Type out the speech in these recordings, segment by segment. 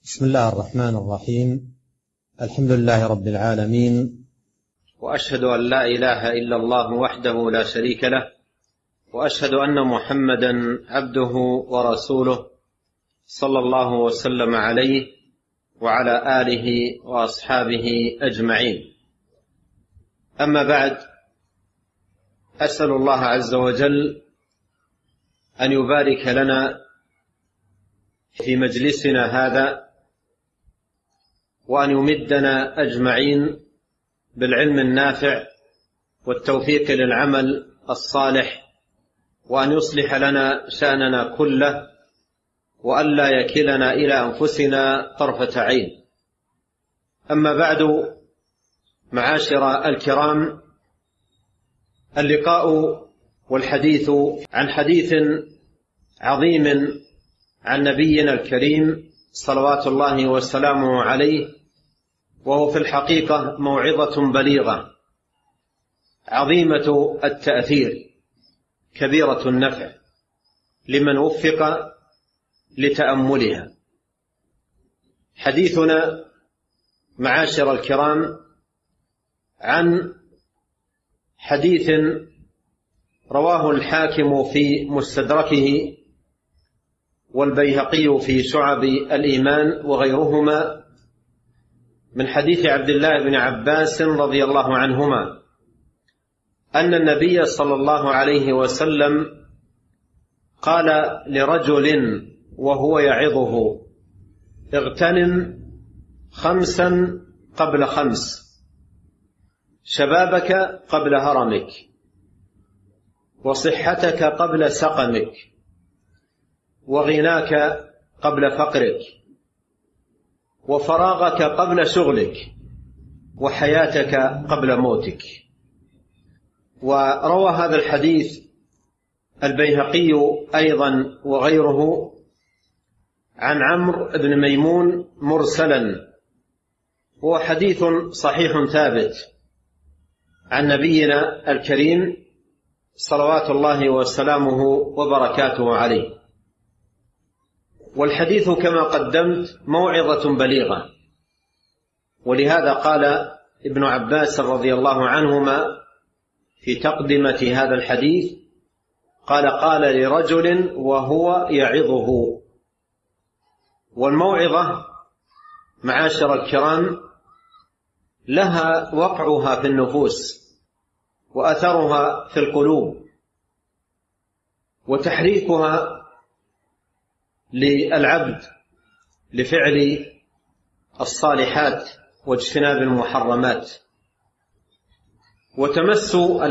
بسم الله الرحمن الرحيم. الحمد لله رب العالمين، وأشهد أن لا إله إلا الله وحده لا شريك له، وأشهد أن محمدا عبده ورسوله صلى الله وسلم عليه وعلى آله وأصحابه أجمعين. أما بعد، أسأل الله عز وجل أن يبارك لنا في مجلسنا هذا، وأن يمدنا أجمعين بالعلم النافع والتوفيق للعمل الصالح، وأن يصلح لنا شأننا كله، وأن لا يكلنا إلى أنفسنا طرفة عين. أما بعد، معاشر الكرام، اللقاء والحديث عن حديث عظيم عن نبينا الكريم صلوات الله وسلامه عليه، وهو في الحقيقة موعظة بليغة عظيمة التأثير كبيرة النفع لمن وفق لتأملها. حديثنا معاشر الكرام عن حديث رواه الحاكم في مستدركه والبيهقي في شعب الإيمان وغيرهما، من حديث عبد الله بن عباس رضي الله عنهما أن النبي صلى الله عليه وسلم قال لرجل وهو يعظه: اغتنم 5 قبل 5، شبابك قبل هرمك، وصحتك قبل سقمك، وغناك قبل فقرك، وفراغك قبل شغلك، وحياتك قبل موتك. وروى هذا الحديث البيهقي أيضا وغيره عن عمرو بن ميمون مرسلا، هو حديث صحيح ثابت عن نبينا الكريم صلوات الله وسلامه وبركاته عليه. والحديث كما قدمت موعظة بليغة، ولهذا قال ابن عباس رضي الله عنهما في تقدمة هذا الحديث، قال لرجل وهو يعظه. والموعظة معاشر الكرام لها وقعها في النفوس وأثرها في القلوب، وتحريكها للعبد لفعل الصالحات واجتناب المحرمات، وتمس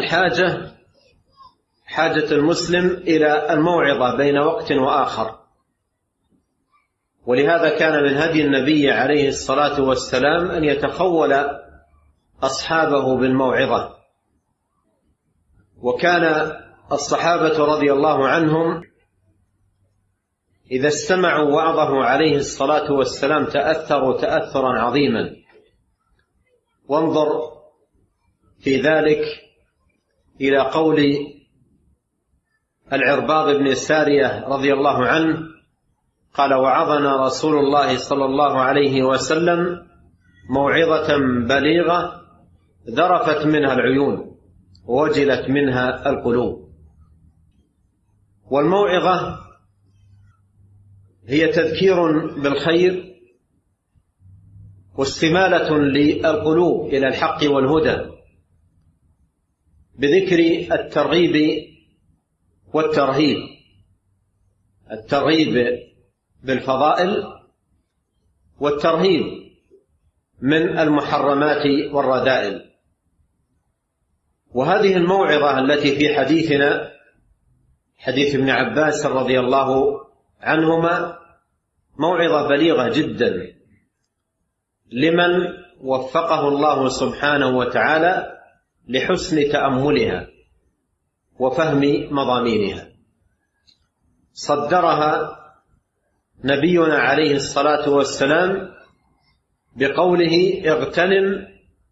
حاجة المسلم إلى الموعظة بين وقت وآخر. ولهذا كان من هدي النبي عليه الصلاة والسلام أن يتخول أصحابه بالموعظة، وكان الصحابة رضي الله عنهم إذا استمعوا وعظه عليه الصلاة والسلام تأثروا تأثرا عظيما. وانظر في ذلك إلى قول العرباض بن سارية رضي الله عنه قال: وعظنا رسول الله صلى الله عليه وسلم موعظة بليغة ذرفت منها العيون ووجلت منها القلوب. والموعظة هي تذكير بالخير واستمالة للقلوب إلى الحق والهدى، بذكر الترغيب والترهيب، الترغيب بالفضائل والترهيب من المحرمات والرذائل. وهذه الموعظة التي في حديثنا، حديث ابن عباس رضي الله عنهما، موعظة بليغة جدا لمن وفقه الله سبحانه وتعالى لحسن تأملها وفهم مضامينها. صدرها نبينا عليه الصلاة والسلام بقوله: اغتنم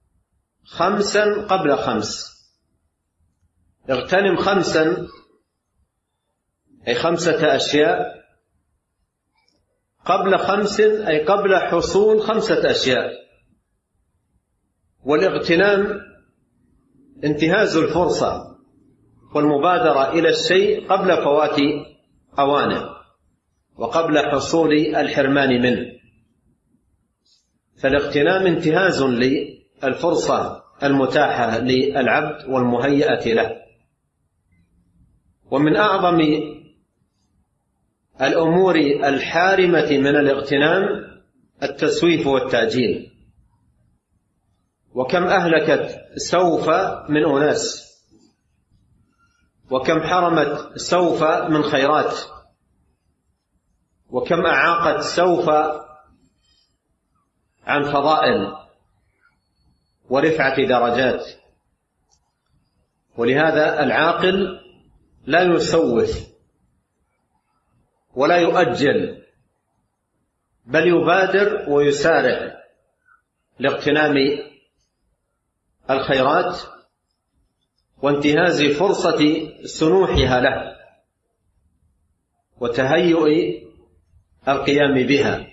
5 قبل 5. اغتنم 5 أي 5 أشياء قبل 5 أي قبل حصول 5 أشياء. والاغتنام انتهاز الفرصة والمبادرة إلى الشيء قبل فوات أوانه وقبل حصول الحرمان منه. فالاغتنام انتهاز للفرصة المتاحة للعبد والمهيئة له. ومن أعظم الأمور الحارمة من الاغتنام التسويف والتأجيل. وكم أهلكت سوف من أناس، وكم حرمت سوف من خيرات، وكم أعاقت سوف عن فضائل ورفعة درجات. ولهذا العاقل لا يسوف ولا يؤجل، بل يبادر ويسارع لاغتنام الخيرات وانتهاز فرصة سنوحها له وتهيؤ القيام بها.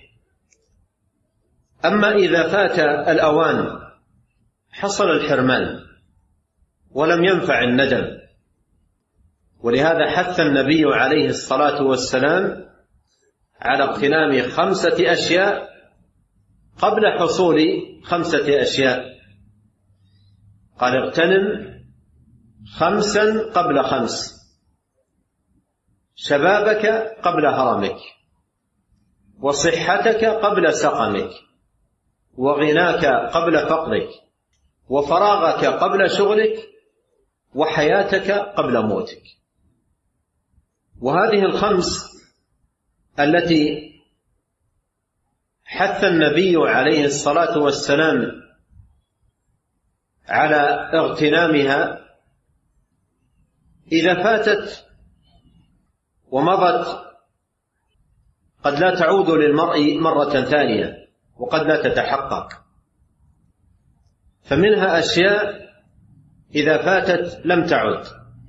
أما إذا فات الأوان حصل الحرمان ولم ينفع الندم. ولهذا حث النبي عليه الصلاة والسلام على اغتنام 5 أشياء قبل حصول 5 أشياء. قال اغتنم 5 قبل 5: شبابك قبل هرمك، وصحتك قبل سقمك، وغناك قبل فقرك، وفراغك قبل شغلك، وحياتك قبل موتك. وهذه 5 التي حث النبي عليه الصلاة والسلام على اغتنامها إذا فاتت ومضت قد لا تعود للمرء مرة ثانية وقد لا تتحقق. فمنها أشياء إذا فاتت لم تعد،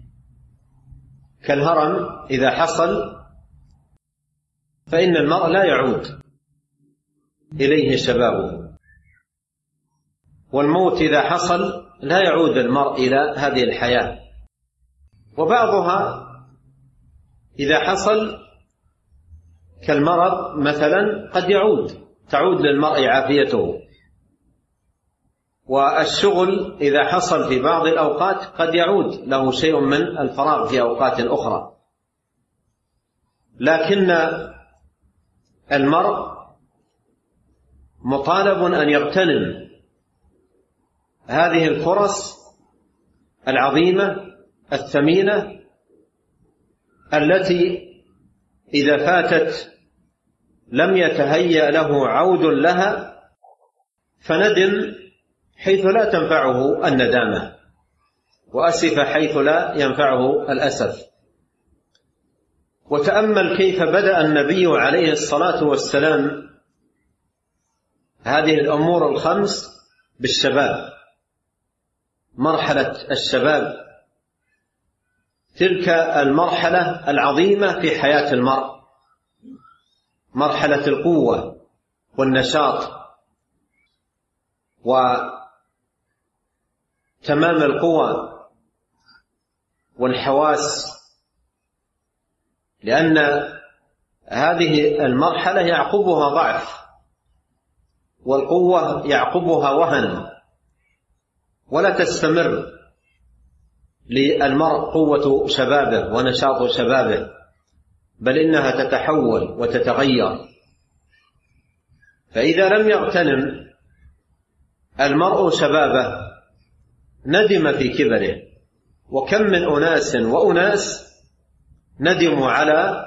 كالهرم إذا حصل فإن المرء لا يعود إليه شبابه، والموت إذا حصل لا يعود المرء إلى هذه الحياة. وبعضها إذا حصل كالمرض مثلا قد تعود للمرء عافيته. والشغل إذا حصل في بعض الأوقات قد يعود له شيء من الفراغ في أوقات أخرى. لكن المرء مطالب أن يغتنم هذه الفرص العظيمة الثمينة التي إذا فاتت لم يتهيأ له عود لها، فندم حيث لا تنفعه الندامة، وأسف حيث لا ينفعه الأسف. وتأمل كيف بدأ النبي عليه الصلاة والسلام هذه الأمور 5 بالشباب، مرحلة الشباب، تلك المرحلة العظيمة في حياة المرء، مرحلة القوة والنشاط وتمام القوى والحواس، لأن هذه المرحلة يعقبها ضعف، والقوة يعقبها وهن، ولا تستمر للمرء قوة شبابه ونشاط شبابه، بل إنها تتحول وتتغير. فإذا لم يغتنم المرء شبابه ندم في كبره. وكم من أناس وأناس ندموا على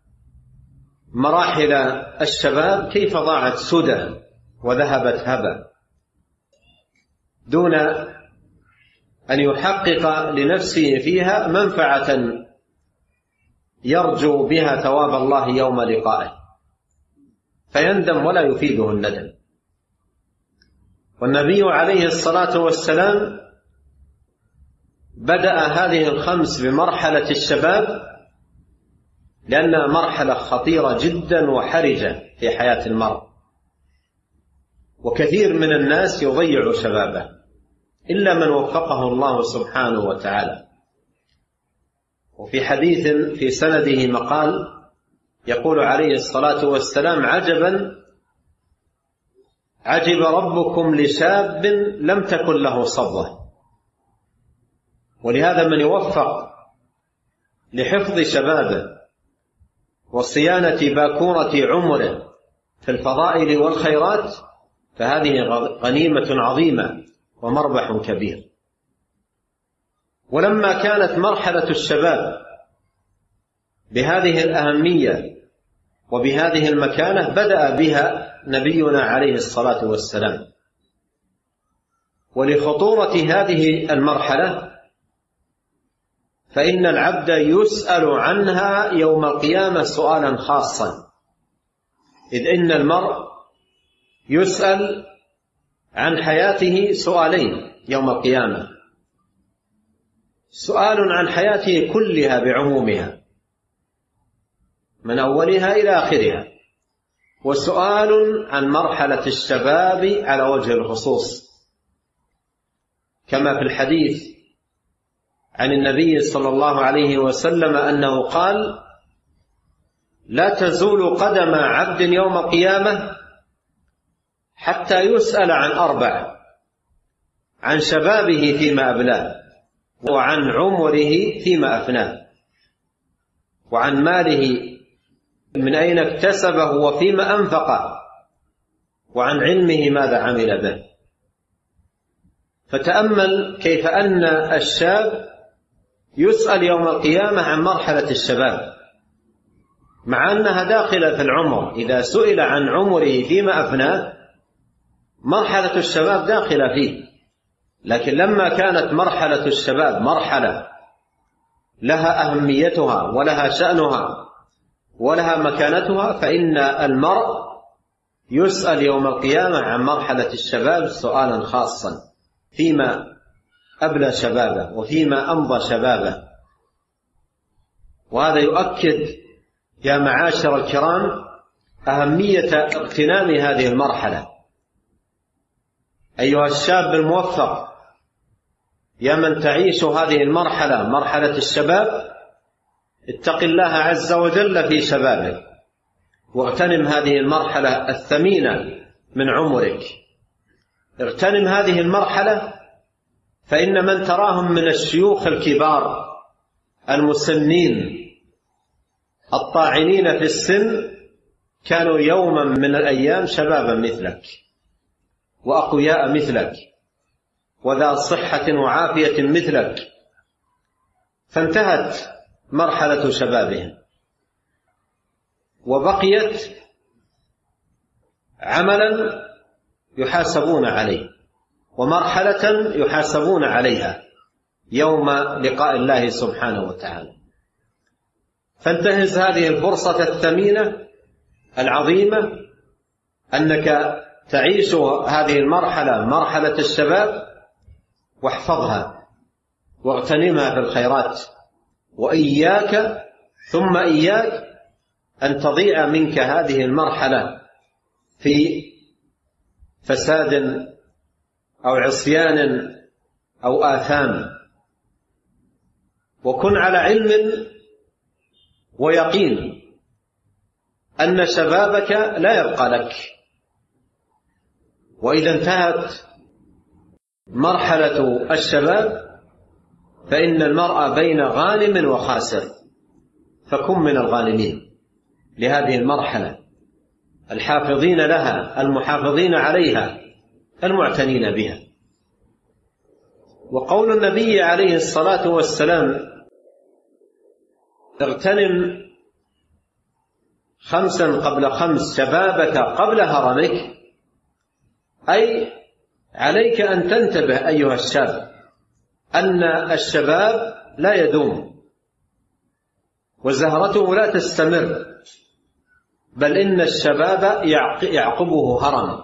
مراحل الشباب كيف ضاعت سدى وذهبت هبا، دون أن يحقق لنفسه فيها منفعة يرجو بها ثواب الله يوم لقائه، فيندم ولا يفيده الندم. والنبي عليه الصلاة والسلام بدأ هذه 5 بمرحلة الشباب لأنها مرحلة خطيرة جدا وحرجة في حياة المرء، وكثير من الناس يضيع شبابه إلا من وفقه الله سبحانه وتعالى. وفي حديث في سنده مقال يقول عليه الصلاة والسلام: عجب ربكم لشاب لم تكن له صبوة. ولهذا من يوفق لحفظ شبابه وصيانة باكورة عمره في الفضائل والخيرات فهذه غنيمة عظيمة ومربح كبير. ولما كانت مرحلة الشباب بهذه الأهمية وبهذه المكانة بدأ بها نبينا عليه الصلاة والسلام. ولخطورة هذه المرحلة فإن العبد يسأل عنها يوم القيامة سؤالا خاصا، إذ إن المرء يسأل عن حياته سؤالين يوم القيامة: سؤال عن حياته كلها بعمومها من أولها إلى آخرها، وسؤال عن مرحلة الشباب على وجه الخصوص، كما في الحديث عن النبي صلى الله عليه وسلم أنه قال: لا تزول قدم عبد يوم القيامة حتى يسأل عن 4: عن شبابه فيما أبلاه، وعن عمره فيما أفناه، وعن ماله من أين اكتسبه وفيما أنفقه، وعن علمه ماذا عمل به. فتأمل كيف أن الشاب يسأل يوم القيامة عن مرحلة الشباب، مع أنها داخلة في العمر. إذا سئل عن عمره فيما أفناه مرحلة الشباب داخلة فيه، لكن لما كانت مرحلة الشباب مرحلة لها أهميتها ولها شأنها ولها مكانتها، فإن المرء يسأل يوم القيامة عن مرحلة الشباب سؤالا خاصا فيما أبلى شبابه وفيما أمضى شبابه. وهذا يؤكد يا معاشر الكرام أهمية اغتنام هذه المرحلة. أيها الشاب الموفق، يا من تعيش هذه المرحلة، مرحلة الشباب، اتق الله عز وجل في شبابك واغتنم هذه المرحلة الثمينة من عمرك. اغتنم هذه المرحلة، فإن من تراهم من الشيوخ الكبار المسنين الطاعنين في السن كانوا يوما من الأيام شبابا مثلك وأقوياء مثلك وذا صحة وعافية مثلك، فانتهت مرحلة شبابهم وبقيت عملا يحاسبون عليه ومرحلة يحاسبون عليها يوم لقاء الله سبحانه وتعالى. فانتهز هذه الفرصة الثمينة العظيمة أنك تعيش هذه المرحلة، مرحلة الشباب، واحفظها واغتنمها في الخيرات، وإياك ثم إياك أن تضيع منك هذه المرحلة في فساد أو عصيان أو آثام. وكن على علم ويقين أن شبابك لا يبقى لك، وإذا انتهت مرحلة الشباب فإن المرء بين غانم وخاسر، فكن من الغانمين لهذه المرحلة، الحافظين لها، المحافظين عليها، المعتنين بها. وقول النبي عليه الصلاة والسلام: اغتنم 5 قبل 5 شبابك قبل هرمك، أي عليك أن تنتبه أيها الشاب أن الشباب لا يدوم وزهرته لا تستمر، بل إن الشباب يعقبه هرم،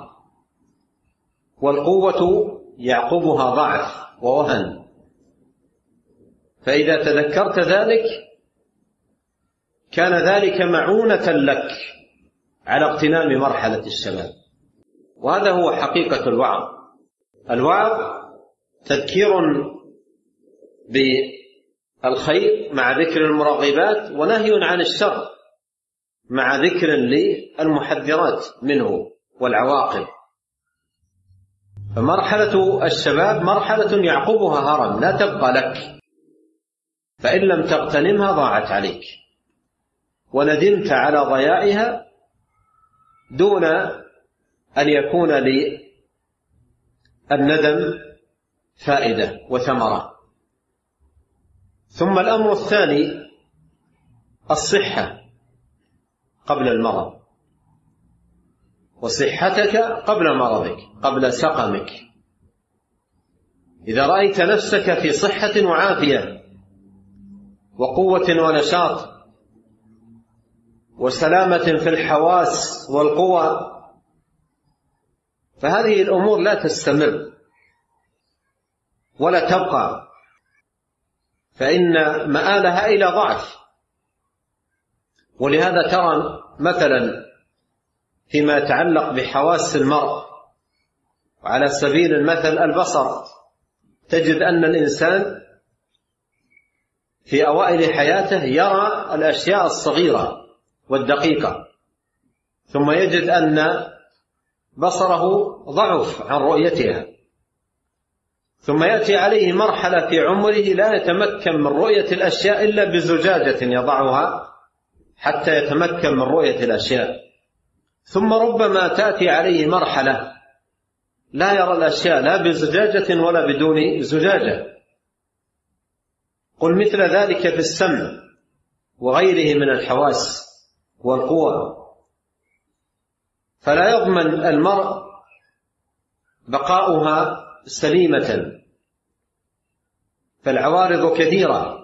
والقوة يعقبها ضعف ووهن. فإذا تذكرت ذلك كان ذلك معونة لك على اغتنام مرحلة الشباب. وهذا هو حقيقة الوعظ. الوعظ تذكير بالخير مع ذكر المرغبات، ونهي عن الشر مع ذكر للمحذرات منه والعواقب. فمرحلة الشباب مرحلة يعقبها هرم لا تبقى لك، فإن لم تغتنمها ضاعت عليك وندمت على ضياعها دون أن يكون للندم فائدة وثمرة. ثم الأمر الثاني الصحة قبل المرض، وصحتك قبل مرضك، قبل سقمك. إذا رأيت نفسك في صحة وعافية وقوة ونشاط وسلامة في الحواس والقوى، فهذه الأمور لا تستمر ولا تبقى، فإن مآلها إلى ضعف. ولهذا ترى مثلا فيما يتعلق بحواس المرء، وعلى سبيل المثل البصر، تجد أن الإنسان في أوائل حياته يرى الأشياء الصغيرة والدقيقة، ثم يجد أن بصره ضعف عن رؤيتها، ثم يأتي عليه مرحلة في عمره لا يتمكن من رؤية الأشياء إلا بزجاجة يضعها حتى يتمكن من رؤية الأشياء. ثم ربما تأتي عليه مرحلة لا يرى الأشياء لا بزجاجة ولا بدون زجاجة. قل مثل ذلك في السمع وغيره من الحواس والقوى. فلا يضمن المرء بقاؤها سليمة، فالعوارض كثيرة.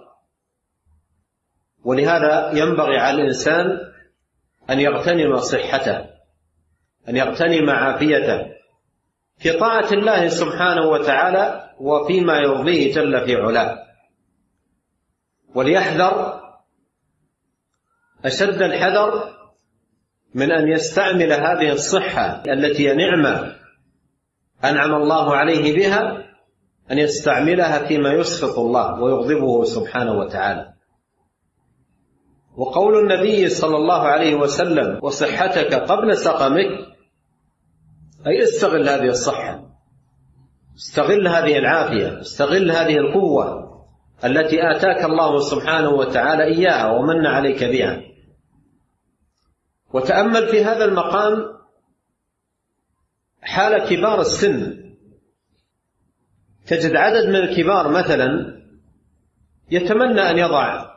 ولهذا ينبغي على الإنسان أن يغتنم صحته، أن يغتنم عافيته في طاعة الله سبحانه وتعالى وفيما يرضيه جل في علاه، وليحذر أشد الحذر من أن يستعمل هذه الصحة التي نعمة أنعم الله عليه بها، أن يستعملها فيما يسخط الله ويغضبه سبحانه وتعالى. وقول النبي صلى الله عليه وسلم وصحتك قبل سقمك، أي استغل هذه الصحة، استغل هذه العافية، استغل هذه القوة التي آتاك الله سبحانه وتعالى إياها ومن عليك بها. وتأمل في هذا المقام حال كبار السن، تجد عدد من الكبار مثلا يتمنى أن يضع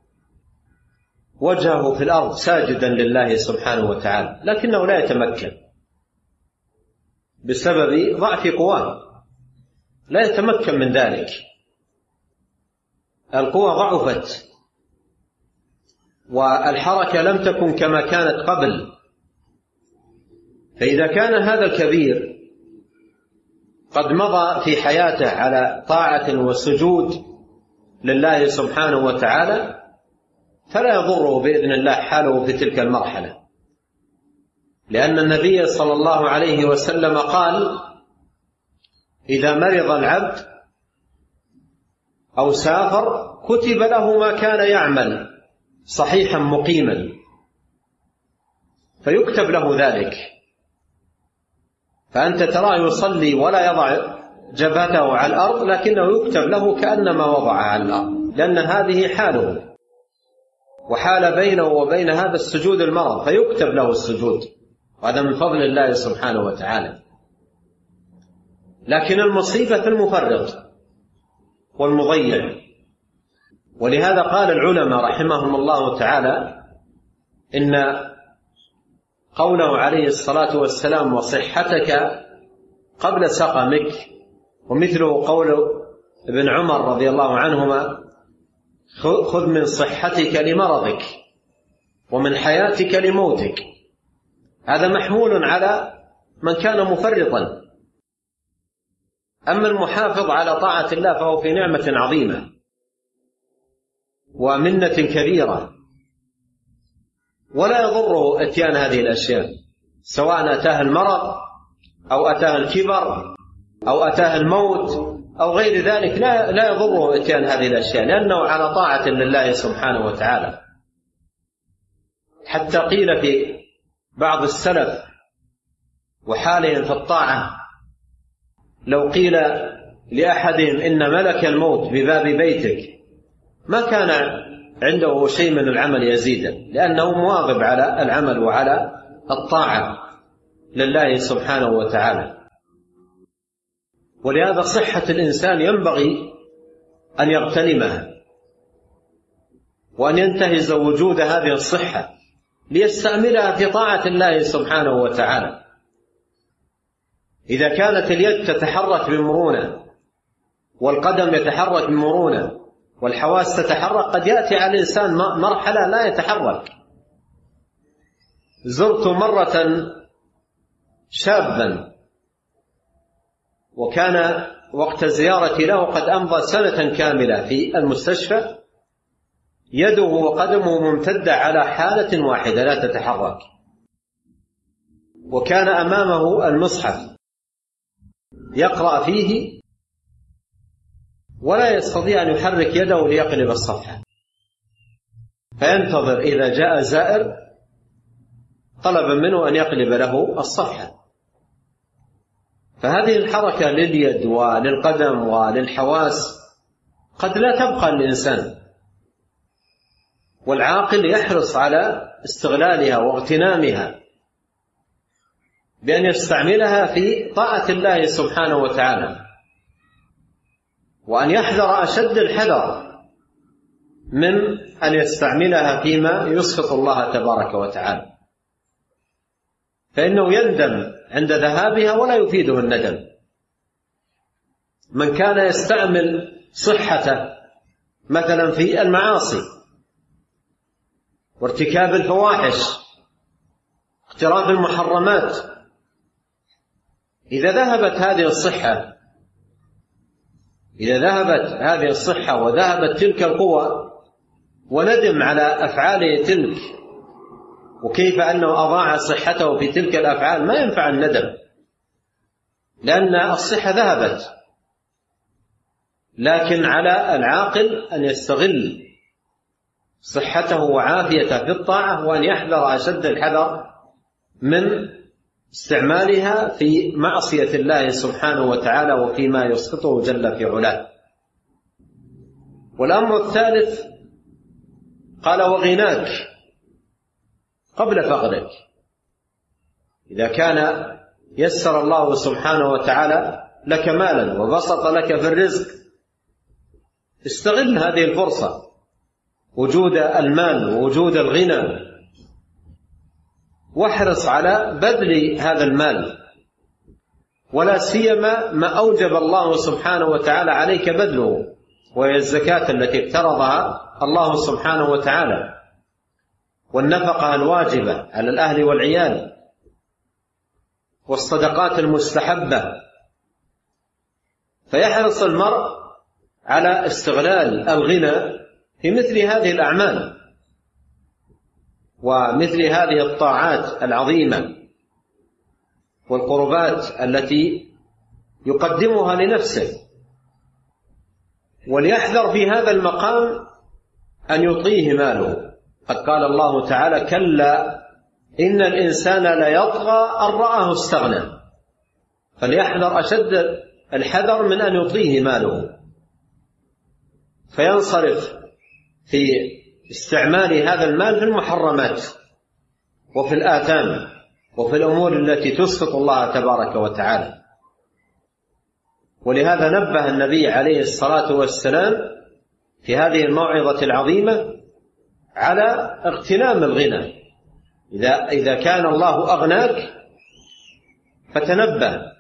وجهه في الأرض ساجدا لله سبحانه وتعالى، لكنه لا يتمكن بسبب ضعف قواه، لا يتمكن من ذلك، القوى ضعفت والحركة لم تكن كما كانت قبل. فإذا كان هذا الكبير قد مضى في حياته على طاعة وسجود لله سبحانه وتعالى، فلا يضره بإذن الله حاله في تلك المرحلة، لأن النبي صلى الله عليه وسلم قال: إذا مرض العبد أو سافر كتب له ما كان يعمل صحيحا مقيما، فيكتب له ذلك. فأنت تراه يصلي ولا يضع جبهته على الأرض، لكنه يكتب له كأنما وضعها على الأرض، لأن هذه حاله، وحال بينه وبين هذا السجود المرض، فيكتب له السجود، وهذا من فضل الله سبحانه وتعالى. لكن المصيبة في المفرط والمضيع. ولهذا قال العلماء رحمهم الله تعالى إن قوله عليه الصلاة والسلام وصحتك قبل سقمك، ومثله قول ابن عمر رضي الله عنهما: خذ من صحتك لمرضك ومن حياتك لموتك. هذا محمول على من كان مفرطا. أما المحافظ على طاعة الله فهو في نعمة عظيمة ومنة كبيرة، ولا يضره اتيان هذه الأشياء، سواء أتاه المرض أو أتاه الكبر أو أتاه الموت أو غير ذلك، لا يضره اتيان هذه الأشياء، لأنه على طاعة لله سبحانه وتعالى. حتى قيل في بعض السلف وحالهم في الطاعة، لو قيل لأحدهم إن ملك الموت بباب بيتك ما كان عنده شيء من العمل يزيدا، لأنه مواظب على العمل وعلى الطاعة لله سبحانه وتعالى. ولهذا صحة الإنسان ينبغي أن يغتنمها وأن ينتهز وجود هذه الصحة ليستعملها في طاعة الله سبحانه وتعالى. إذا كانت اليد تتحرك بمرونة والقدم يتحرك بمرونة والحواس تتحرك، قد يأتي على الإنسان مرحلة لا يتحرك. زرت مرة شابا وكان وقت زيارتي له قد أمضى سنة كاملة في المستشفى، يده وقدمه ممتدة على حالة واحدة لا تتحرك، وكان أمامه المصحف يقرأ فيه ولا يستطيع أن يحرك يده ليقلب الصفحة، فينتظر إذا جاء زائر طلب منه أن يقلب له الصفحة. فهذه الحركة لليد وللقدم وللحواس قد لا تبقى للإنسان، والعاقل يحرص على استغلالها واغتنامها بأن يستعملها في طاعة الله سبحانه وتعالى، وأن يحذر أشد الحذر من أن يستعملها فيما يسخط الله تبارك وتعالى، فإنه يندم عند ذهابها ولا يفيده الندم. من كان يستعمل صحته مثلا في المعاصي وارتكاب الفواحش اقتراف المحرمات، إذا ذهبت هذه الصحة وذهبت تلك القوة وندم على أفعاله تلك وكيف أنه أضاع صحته في تلك الأفعال، ما ينفع الندم، لأن الصحة ذهبت. لكن على العاقل أن يستغل صحته وعافيته في الطاعة، وأن يحذر أشد الحذر من استعمالها في معصية الله سبحانه وتعالى وفيما يسخطه جل في علاه. والأمر الثالث قال وغناك قبل فقرك. إذا كان يسر الله سبحانه وتعالى لك مالا وبسط لك في الرزق، استغل هذه الفرصة، وجود المال ووجود الغنى، واحرص على بذل هذا المال، ولا سيما ما أوجب الله سبحانه وتعالى عليك بذله، وهي الزكاة التي افترضها الله سبحانه وتعالى، والنفقة الواجبة على الأهل والعيال، والصدقات المستحبة. فيحرص المرء على استغلال الغنى في مثل هذه الأعمال ومثل هذه الطاعات العظيمة والقربات التي يقدمها لنفسه، وليحذر في هذا المقام أن يطغيه ماله. قد قال الله تعالى كلا إن الإنسان ليطغى أن رآه استغنى، فليحذر أشد الحذر من أن يطغيه ماله فينصرف في استعمال هذا المال في المحرمات وفي الآثام وفي الأمور التي تسخط الله تبارك وتعالى. ولهذا نبه النبي عليه الصلاة والسلام في هذه الموعظة العظيمة على اغتنام الغنى. إذا كان الله أغناك فتنبه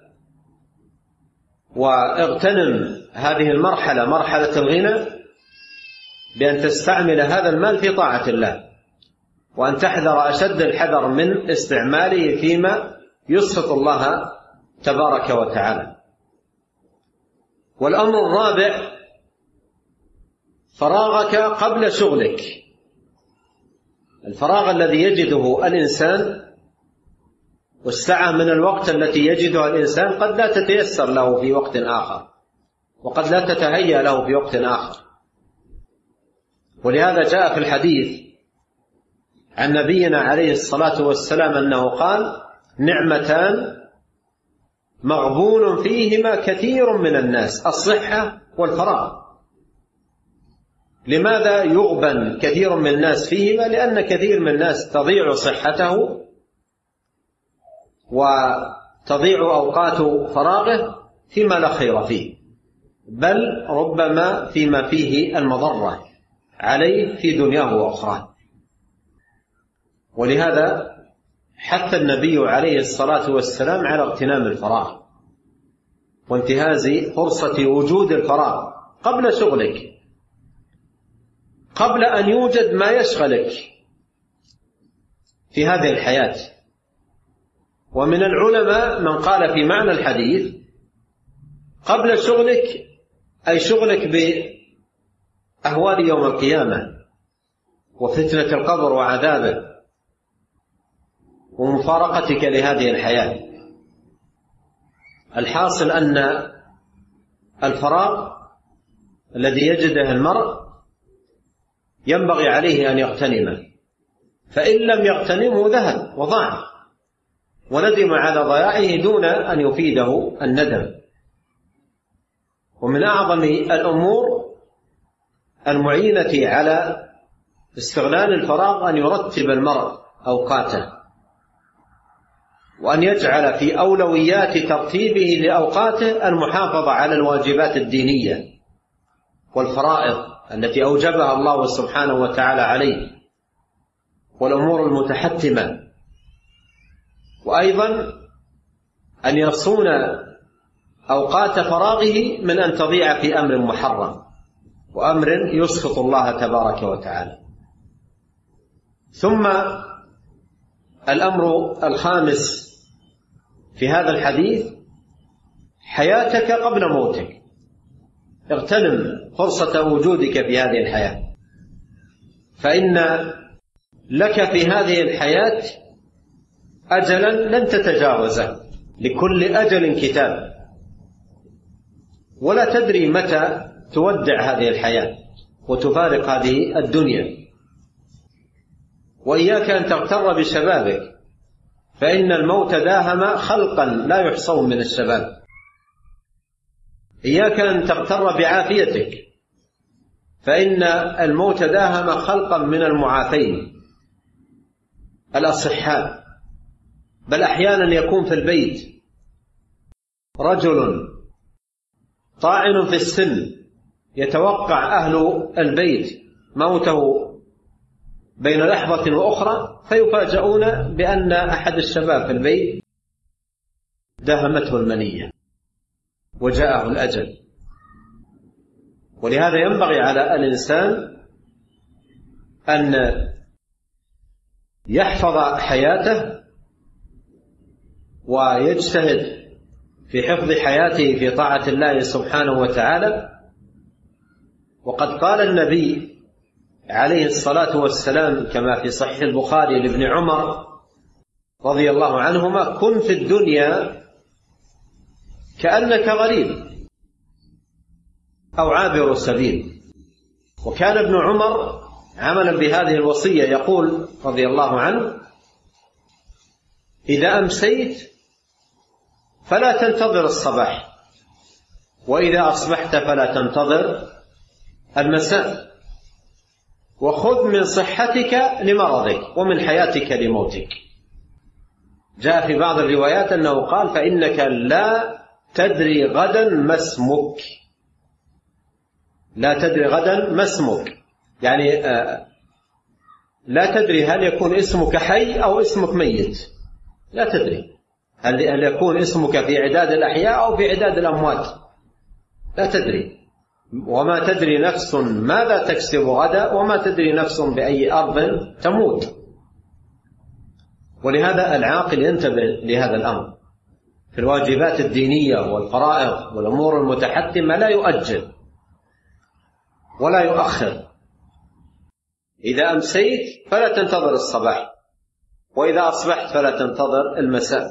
واغتنم هذه المرحلة، مرحلة الغنى، بأن تستعمل هذا المال في طاعة الله، وأن تحذر أشد الحذر من استعماله فيما يسخط الله تبارك وتعالى. والأمر الرابع فراغك قبل شغلك. الفراغ الذي يجده الإنسان والسعة من الوقت التي يجدها الإنسان قد لا تتيسر له في وقت آخر، وقد لا تتهيأ له في وقت آخر. ولهذا جاء في الحديث عن نبينا عليه الصلاة والسلام أنه قال: نعمتان مغبون فيهما كثير من الناس، الصحة والفراغ. لماذا يغبن كثير من الناس فيهما؟ لأن كثير من الناس تضيع صحته وتضيع أوقات فراغه فيما لا خير فيه، بل ربما فيما فيه المضرة عليه في دنياه وأخراه. ولهذا حث النبي عليه الصلاة والسلام على اغتنام الفراغ وانتهاز فرصة وجود الفراغ قبل شغلك، قبل أن يوجد ما يشغلك في هذه الحياة. ومن العلماء من قال في معنى الحديث: قبل شغلك أي شغلك بأهوال يوم القيامة وفتنة القبر وعذابه ومفارقتك لهذه الحياة. الحاصل أن الفراغ الذي يجده المرء ينبغي عليه أن يغتنمه، فإن لم يغتنمه ذهب وضاع وندم على ضياعه دون أن يفيده الندم. ومن أعظم الأمور المعينة على استغلال الفراغ أن يرتب المرء أوقاته، وأن يجعل في أولويات ترتيبه لأوقاته المحافظة على الواجبات الدينية والفرائض التي أوجبها الله سبحانه وتعالى عليه والأمور المتحتمة، وأيضا أن يصون أوقات فراغه من أن تضيع في أمر محرم وأمر يسخط الله تبارك وتعالى. ثم الأمر الخامس في هذا الحديث: حياتك قبل موتك. اغتنم فرصة وجودك في هذه الحياة، فإن لك في هذه الحياة أجلا لن تتجاوزه، لكل أجل كتاب، ولا تدري متى تودع هذه الحياة وتفارق هذه الدنيا. وإياك أن تغتر بشبابك، فإن الموت داهم خلقا لا يحصون من الشباب. إياك أن تغتر بعافيتك، فإن الموت داهم خلقا من المعافين الأصحاء. بل أحيانا يكون في البيت رجل طاعن في السن يتوقع أهل البيت موته بين لحظة وأخرى، فيفاجؤون بأن أحد الشباب في البيت داهمته المنية وجاءه الأجل. ولهذا ينبغي على الإنسان أن يحفظ حياته ويجتهد في حفظ حياته في طاعة الله سبحانه وتعالى. وقد قال النبي عليه الصلاة والسلام كما في صحيح البخاري لابن عمر رضي الله عنهما: كن في الدنيا كأنك غريب أو عابر سبيل. وكان ابن عمر عملا بهذه الوصية يقول رضي الله عنه: إذا أمسيت فلا تنتظر الصباح، وإذا أصبحت فلا تنتظر المساء، وخذ من صحتك لمرضك ومن حياتك لموتك. جاء في بعض الروايات أنه قال: فإنك لا تدري غدا ما اسمك. لا تدري غدا ما اسمك، يعني لا تدري هل يكون اسمك حي أو اسمك ميت، لا تدري هل يكون اسمك في عداد الأحياء أو في عداد الأموات، لا تدري. وما تدري نفس ماذا تكسب غدا، وما تدري نفس بأي أرض تموت. ولهذا العاقل ينتبه لهذا الأمر في الواجبات الدينية والفرائض والأمور المتحتمة، لا يؤجل ولا يؤخر، إذا أمسيت فلا تنتظر الصباح، وإذا أصبحت فلا تنتظر المساء.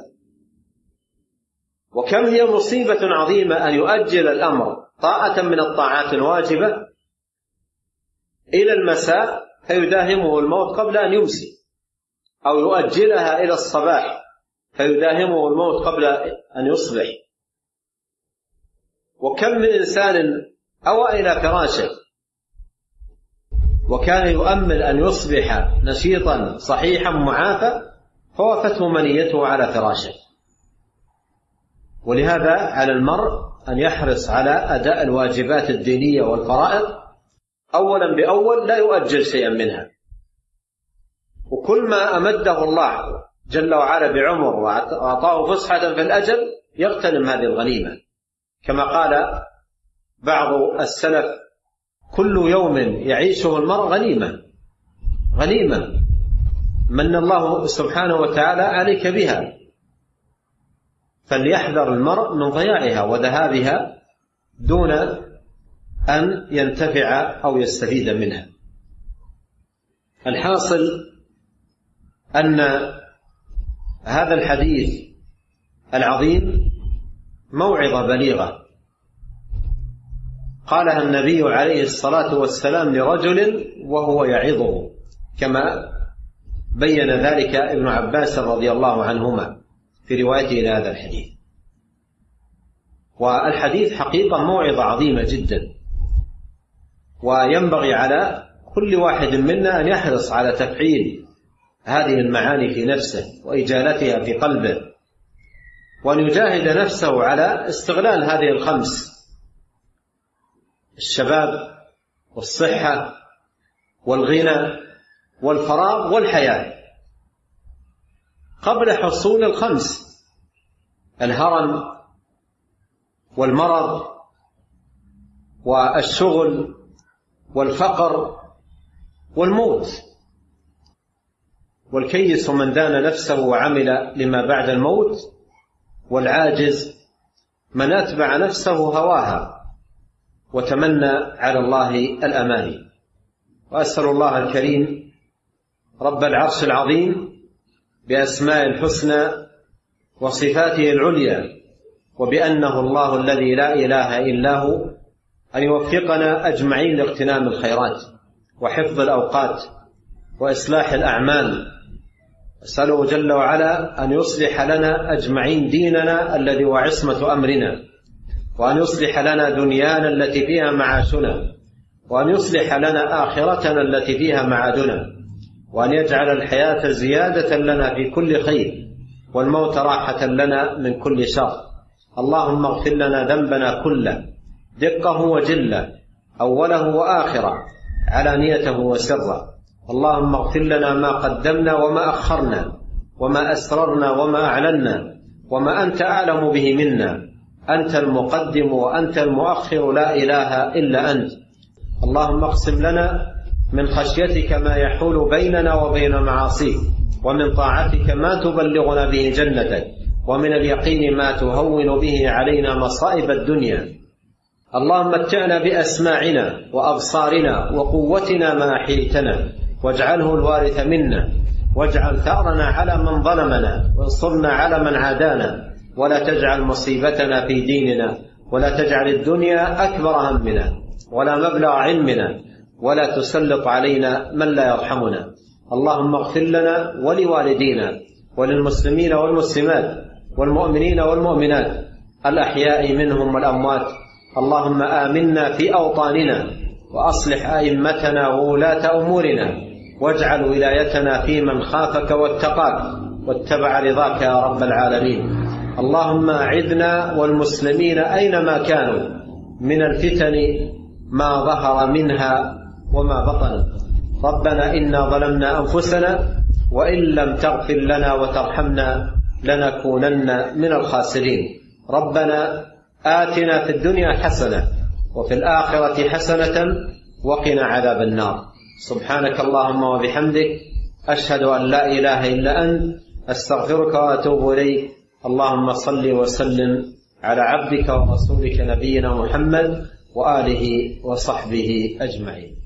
وكم هي مصيبة عظيمة أن يؤجل الأمر طاعة من الطاعات الواجبة إلى المساء فيداهمه الموت قبل أن يمسي، أو يؤجلها إلى الصباح فيداهمه الموت قبل أن يصبح. وكم من إنسان أوى إلى فراشه وكان يؤمل أن يصبح نشيطا صحيحا معافى فوافته منيته على فراشه. ولهذا على المرء أن يحرص على أداء الواجبات الدينية والفرائض أولا بأول، لا يؤجل شيئا منها. وكل ما أمده الله جل وعلا بعمر وأعطاه فسحة في الأجل يغتنم هذه الغنيمة، كما قال بعض السلف: كل يوم يعيشه المرء غنيمة من الله سبحانه وتعالى عليك بها، فليحذر المرء من ضياعها وذهابها دون أن ينتفع أو يستفيد منها. الحاصل أن هذا الحديث العظيم موعظة بليغة قالها النبي عليه الصلاة والسلام لرجل وهو يعظه، كما بين ذلك ابن عباس رضي الله عنهما في روايته إلى هذا الحديث. والحديث حقيقة موعظة عظيمة جدا، وينبغي على كل واحد منا أن يحرص على تفعيل هذه المعاني في نفسه وإجالتها في قلبه، وأن يجاهد نفسه على استغلال هذه الخمس: الشباب والصحة والغنى والفراغ والحياة، قبل حصول الخمس: الهرم والمرض والشغل والفقر والموت. والكيس من دان نفسه وعمل لما بعد الموت، والعاجز من أتبع نفسه هواها وتمنى على الله الأماني. وأسأل الله الكريم رب العرش العظيم بأسماء الحسنى وصفاته العليا وبأنه الله الذي لا إله إلا هو أن يوفقنا أجمعين لاغتنام الخيرات وحفظ الأوقات وإصلاح الأعمال. أسأله جل وعلا أن يصلح لنا أجمعين ديننا الذي هو عصمة أمرنا، وأن يصلح لنا دنيانا التي فيها معاشنا، وأن يصلح لنا آخرتنا التي فيها معادنا، وأن يجعل الحياة زيادة لنا في كل خير والموت راحة لنا من كل شر. اللهم اغفر لنا ذنبنا كله دقه وجله، أوله وآخره، علانيته وسره. اللهم اغفر لنا ما قدمنا وما أخرنا وما أسررنا وما أعلنا وما أنت أعلم به منا. أنت المقدم وأنت المؤخر، لا إله إلا أنت. اللهم اقسم لنا من خشيتك ما يحول بيننا وبين معاصيك، ومن طاعتك ما تبلغنا به جنتك، ومن اليقين ما تهون به علينا مصائب الدنيا. اللهم متعنا بأسماعنا وأبصارنا وقوتنا ما أحييتنا، واجعله الوارث منا، واجعل ثأرنا على من ظلمنا، وانصرنا على من عادانا، ولا تجعل مصيبتنا في ديننا، ولا تجعل الدنيا أكبر همنا ولا مبلغ علمنا، ولا تسلط علينا من لا يرحمنا. اللهم اغفر لنا ولوالدينا وللمسلمين والمسلمات والمؤمنين والمؤمنات الأحياء منهم والأموات. اللهم آمنا في أوطاننا، وأصلح أئمتنا وولاة أمورنا، واجعل ولايتنا في من خافك واتقاك واتبع رضاك يا رب العالمين. اللهم أعذنا والمسلمين أينما كانوا من الفتن ما ظهر منها وما بطن. ربنا إنا ظلمنا أنفسنا وإن لم تغفر لنا وترحمنا لنكونن من الخاسرين. ربنا آتنا في الدنيا حسنة وفي الآخرة حسنة وقنا عذاب النار. سبحانك اللهم وبحمدك، أشهد أن لا إله إلا أنت، أستغفرك وأتوب إليك. اللهم صل وسلم على عبدك ورسولك نبينا محمد وآله وصحبه أجمعين.